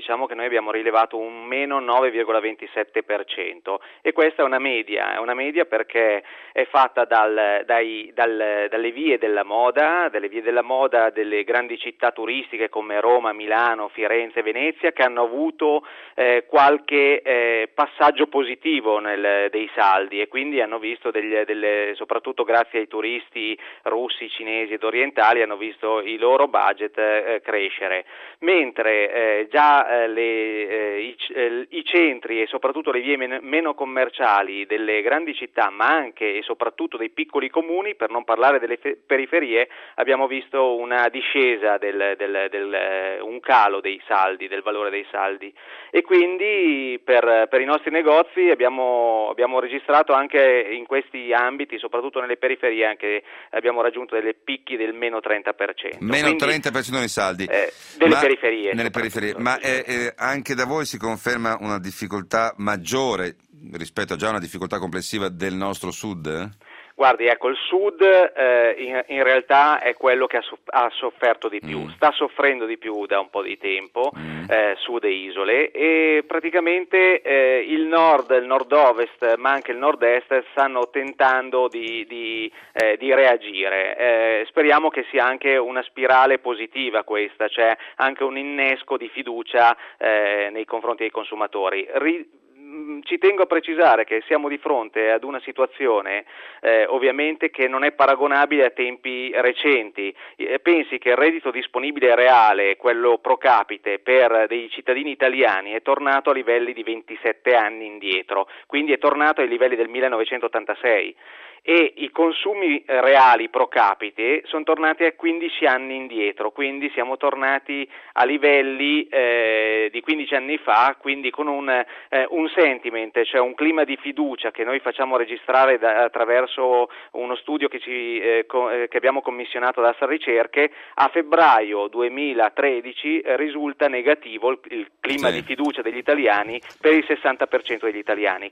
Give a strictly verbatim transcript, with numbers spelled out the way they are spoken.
diciamo che noi abbiamo rilevato un meno nove virgola ventisette per cento, e questa è una media, è una media perché è fatta dal, dai, dal, dalle vie della moda, delle vie della moda delle grandi città turistiche come Roma, Milano, Firenze, Venezia, che hanno avuto eh, qualche eh, passaggio positivo nel, dei saldi, e quindi hanno visto degli, delle, soprattutto grazie ai turisti russi, cinesi ed orientali, hanno visto i loro budget eh, crescere, mentre eh, già eh, le, eh, i, eh, i centri e soprattutto le vie men- meno commerciali delle grandi città, ma anche e soprattutto dei piccoli comuni, per non parlare delle fe- periferie, abbiamo visto una discesa del, del, del un calo dei saldi, del valore dei saldi, e quindi per, per i nostri negozi abbiamo, abbiamo registrato anche in questi ambiti, soprattutto nelle periferie, anche abbiamo raggiunto delle picchi del meno trenta per cento. Meno Quindi, trenta per cento nei saldi. eh, delle ma, periferie. Nelle periferie. Ma eh, eh, anche da voi si conferma una difficoltà maggiore rispetto a già una difficoltà complessiva del nostro sud? Guardi, ecco, il Sud eh, in, in realtà è quello che ha, soff- ha sofferto di più, Mm. sta soffrendo di più da un po' di tempo, Mm. eh, Sud e isole, e praticamente eh, il Nord, il Nord-Ovest, ma anche il Nord-Est stanno tentando di, di, eh, di reagire. Eh, speriamo che sia anche una spirale positiva questa, cioè anche un innesco di fiducia eh, nei confronti dei consumatori. Ri- Ci tengo a precisare che siamo di fronte ad una situazione eh, ovviamente che non è paragonabile a tempi recenti. Eh, pensi che il reddito disponibile reale, quello pro capite per dei cittadini italiani, è tornato a livelli di ventisette anni indietro, quindi è tornato ai livelli del millenovecentottantasei. E i consumi reali pro capite sono tornati a quindici anni indietro, quindi siamo tornati a livelli eh, di quindici anni fa, quindi con un, eh, un sentiment, cioè un clima di fiducia che noi facciamo registrare da, attraverso uno studio che, ci, eh, co- eh, che abbiamo commissionato da Assar Ricerche. A febbraio duemilatredici eh, risulta negativo il, il clima Sì. di fiducia degli italiani per il sessanta per cento degli italiani,